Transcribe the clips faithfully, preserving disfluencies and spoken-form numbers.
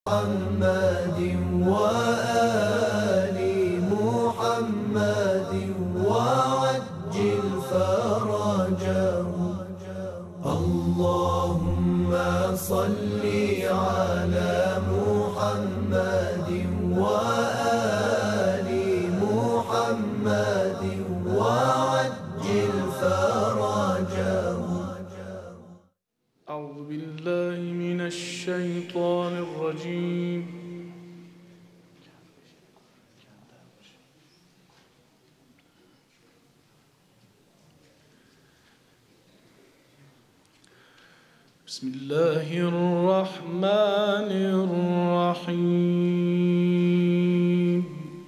محمد وآل محمد وعجل فرجهم. اللهم صل على محمد وآل محمد وعجل فرجهم. أعوذ بالله من الشيطان الرجيم. بسم الله الرحمن الرحيم.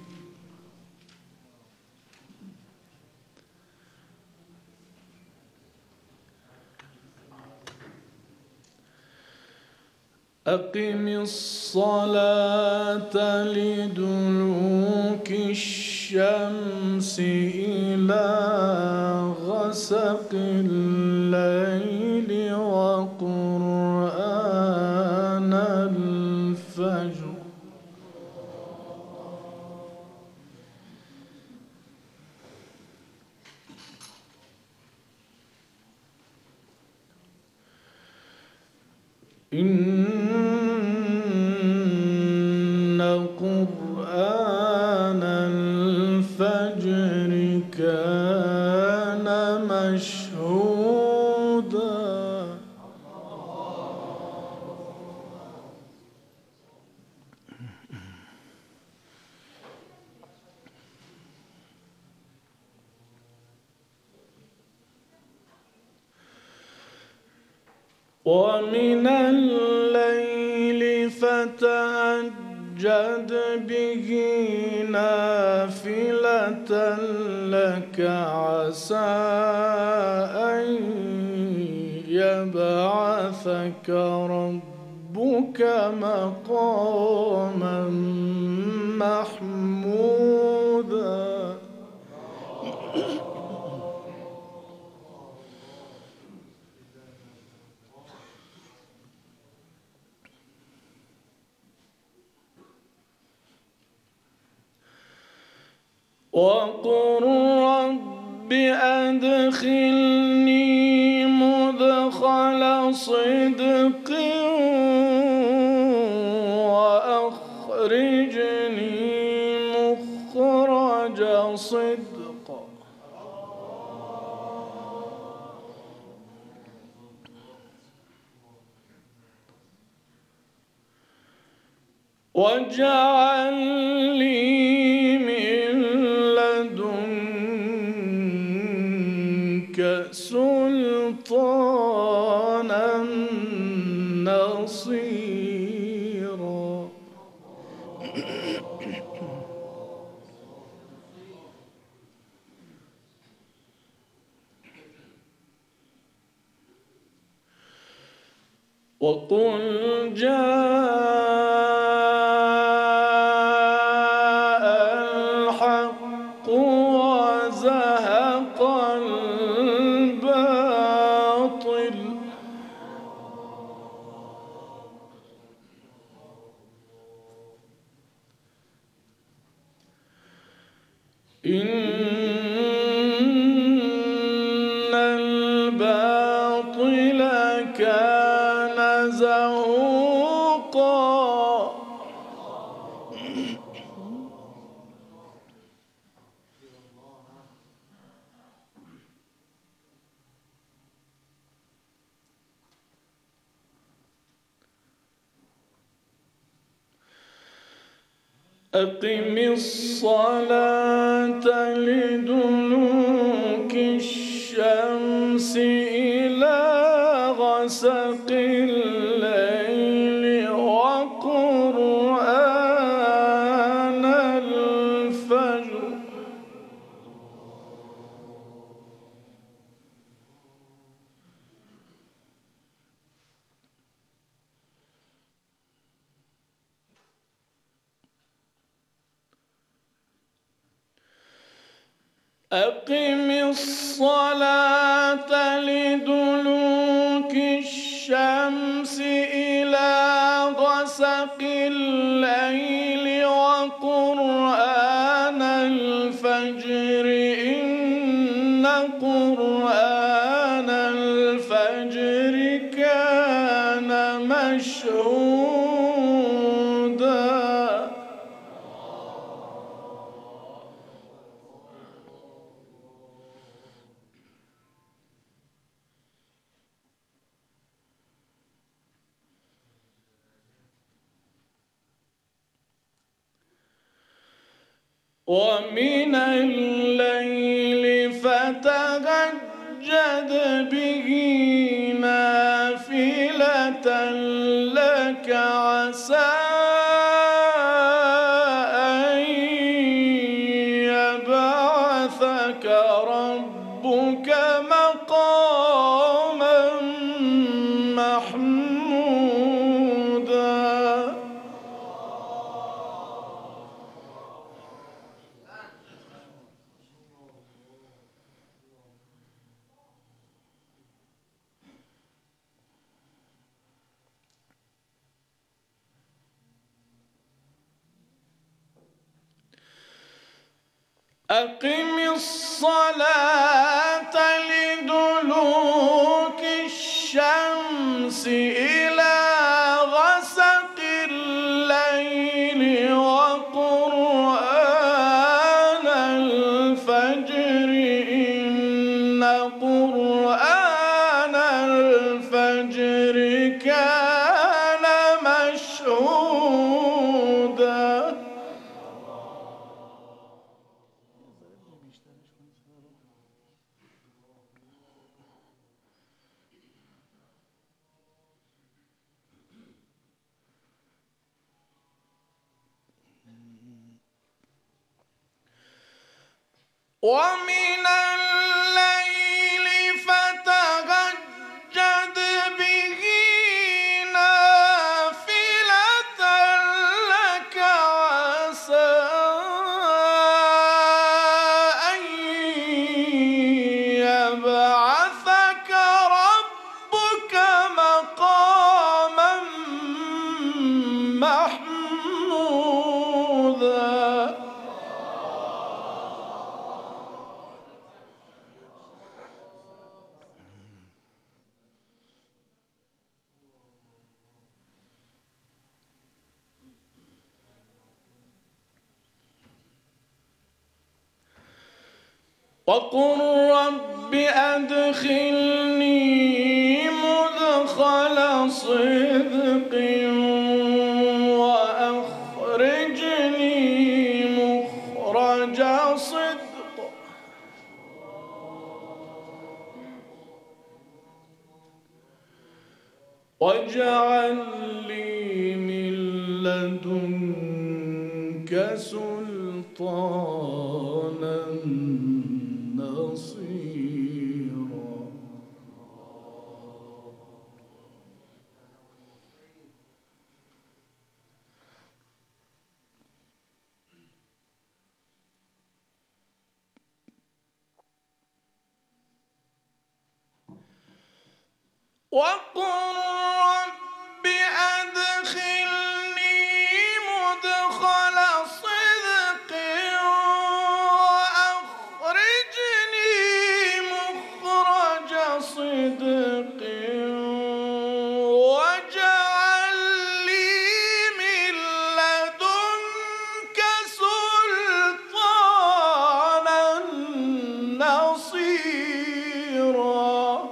أقم الصلاة لدلوك الشمس إلى غسق الليل وقرآن الفجر إن قرآن الفجر كان مشهودا. ومن الليل فتهجد به نافلة لك عسى أن يبعثك ربك مقاما محمودا. وقل رب أدخلني مدخل صدق وأخرجني مخرج صدق. واجعل لي سلطانا نصيرا. وقل جاء الحق وزهق الباطل إن الباطل كان زهوقا. أقم الصلاة لدلوك الشمس إلى غسق الليل وقرآن الفجر أقم الصلاة لدلوك الشمس إلى غسق الليل وقرآن الفجر إن قرآن الفجر كان مشهودا ومن الليل فتهجد به نافلة لك عسى أن يبعثك ربك مقاما محمودا أقم الصلاة لدلوك الشمس إلى غسق الليل وقرآن الفجر إن قرآن الفجر كان مشهودا ومن الليل فتهجد به نافلة لك عسى أن يبعثك ربك مقاما محمودا وقل رب أدخلني مدخل صدق وأخرجني مخرج صدق واجعل لي من لدنك سلطانا نصيرا وقل رب أدخلني مدخل صدق وأخرجني مخرج صدق واجعل لي من لدنك سلطانا نصيرا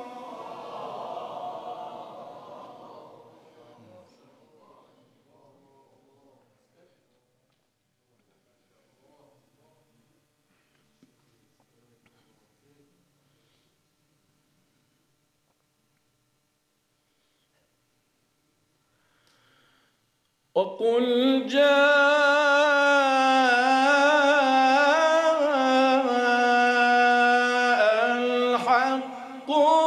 وقل جاء الحق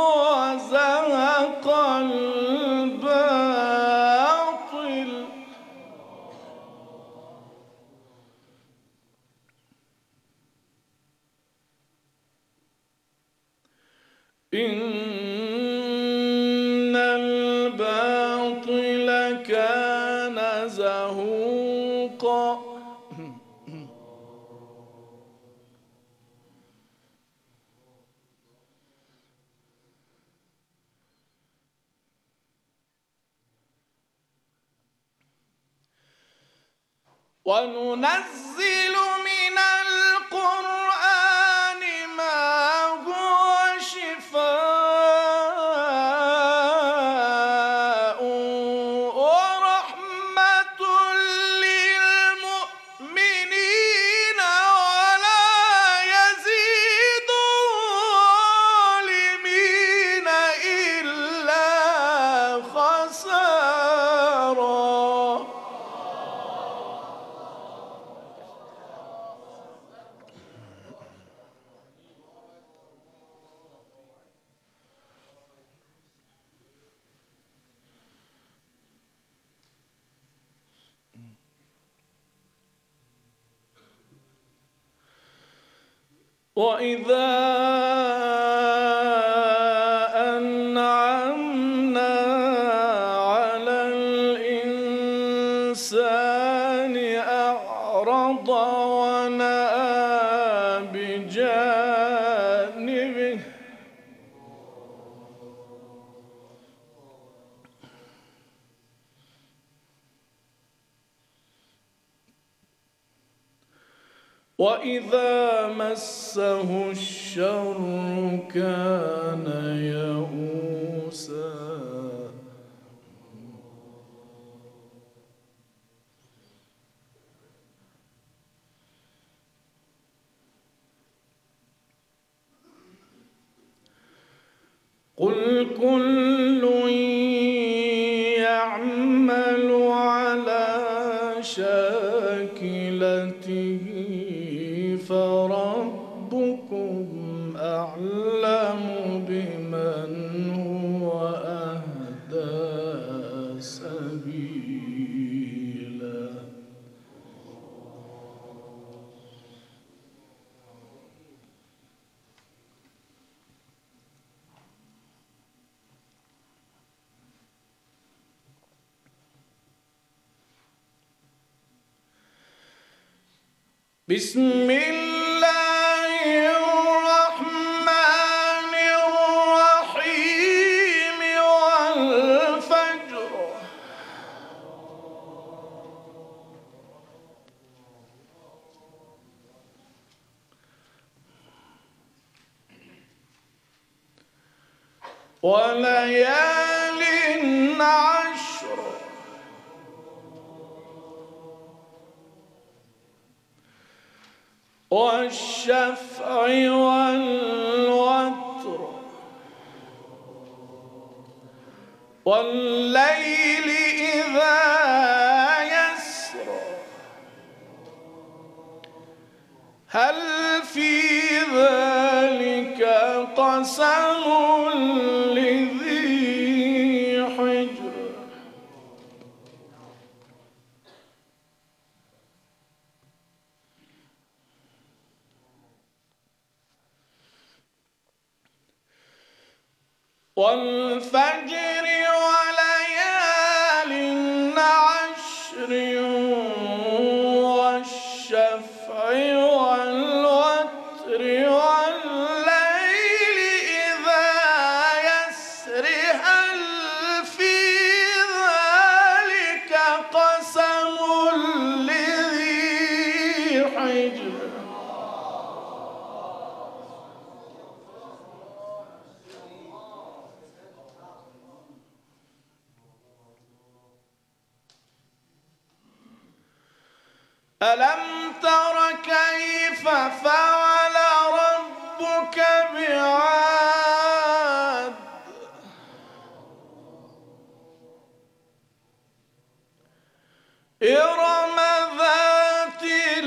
وزهق الباطل إن الباطل كان زهوقا شوقا وننزل من القرآن ما هو شفاء ورحمة للمؤمنين ولا يزيد الظالمين إلا خسارا. وإذا أنعمنا على الإنسان أعرض ونأى بجانبه وإذا مسه الشر كان يئوسا. قل كل يعمل على شاكلته فربكم أعلم بمن هو أهدى سبيلا. بسم الله الرحمن الرحيم والفجر وليال عشر والشفع والوتر والليل إذا يسر هل في ذلك قسم لذي حجر. والفجر وليال عشر والشفع والوتر والليل إذا يسر هل في ذلك قسم لذي حجر. ألم تر كيف فعل ربك بعاد إرم ذات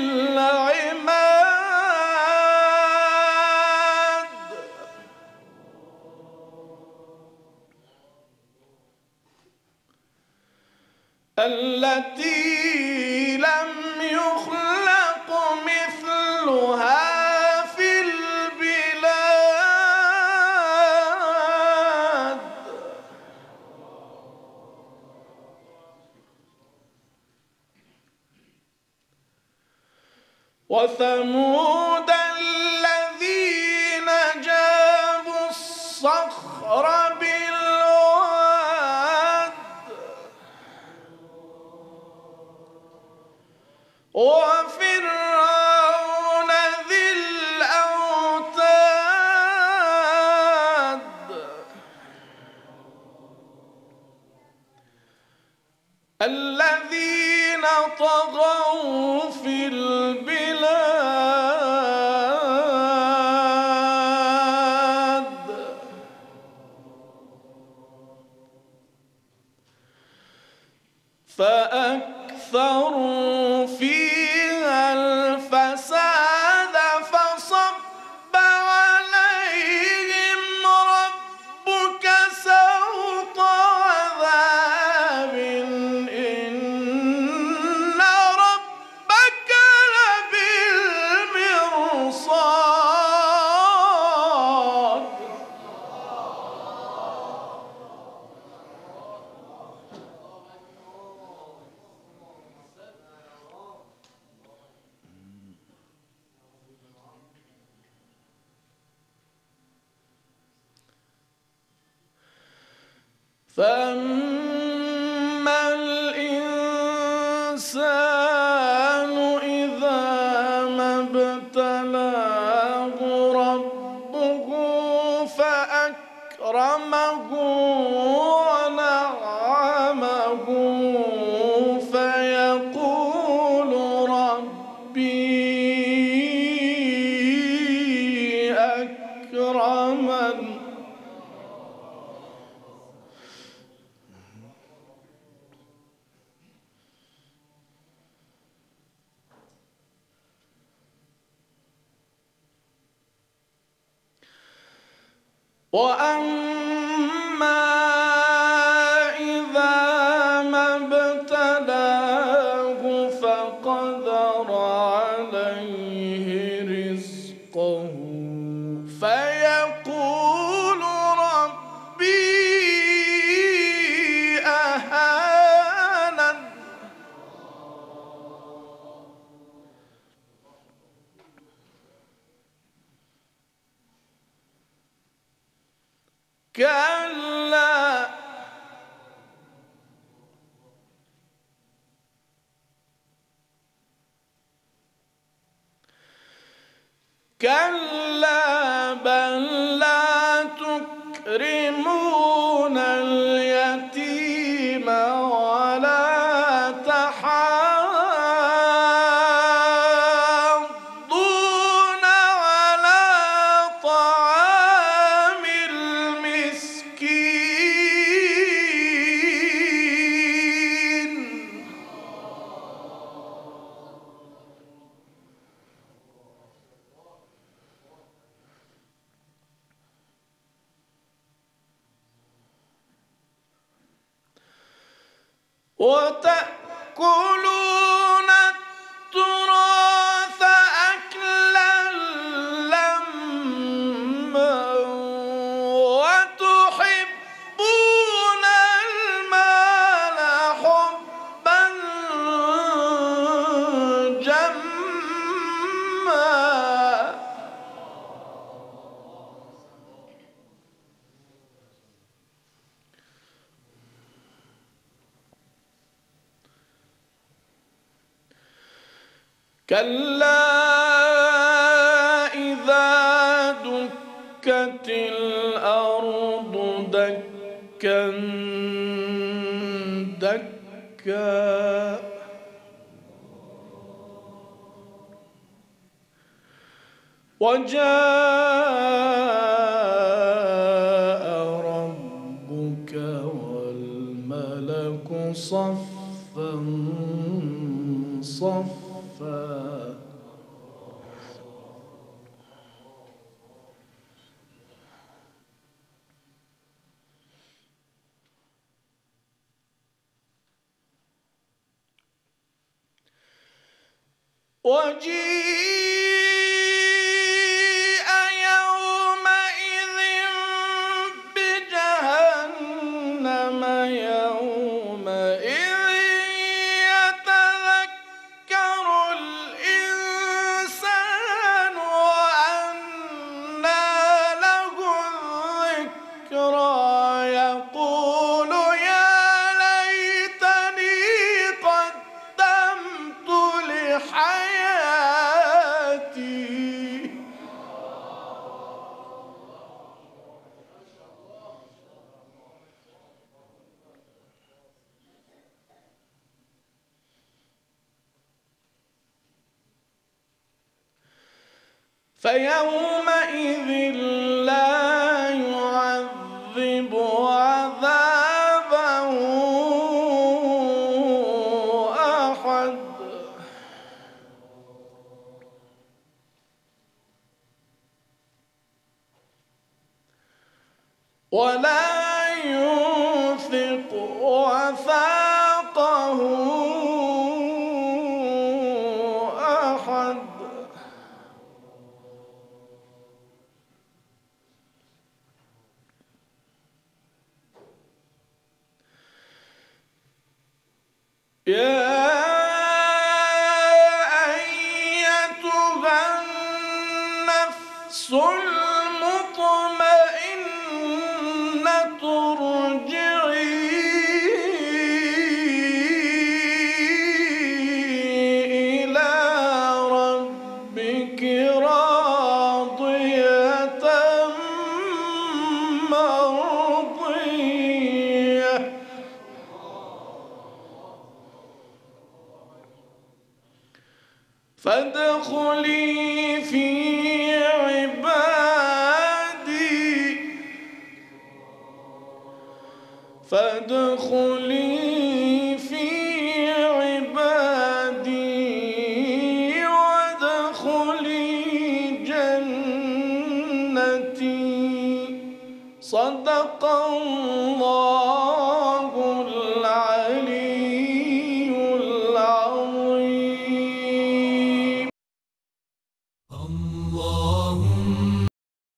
العماد التي لم يخلق مثلها في البلاد وثمود الذين جابوا الصخر بالواد وفرعون ذي الأوتاد الذين طغوا في البلاد فأكثروا فيها الفساد فصب عليهم ربك سوط عذاب إن ربك لبالمرصاد فأما الإنسان إذا ما ابتلاه ربه فأكرمه ونعمه فيقول ربي أكرمن وأما إذا ما ابتلاه فقدر عليه رزقه فيقول ربي أهانن كلا كلا بل لا تكرمون اليتيم ولا تحاضون على طعام المسكين وتأكلون التراث أكلا لما وتحبون المال حبا جما كلا إذا دكت الأرض دكا دكا وجاء ربك والملك صفا صفا وجيء يومئذ بجهنم يومئذ يتذكر الإنسان حياتي. فيومئذ لا يعذب عذابه أحد ولا يوثق وثاقه أحد. يا أيتها النفس المطمئنة ارجعي إلى ربك راضية مرضية فادخلي في عبادي فادخلي في عبادي وادخلي جنتي. صدق الله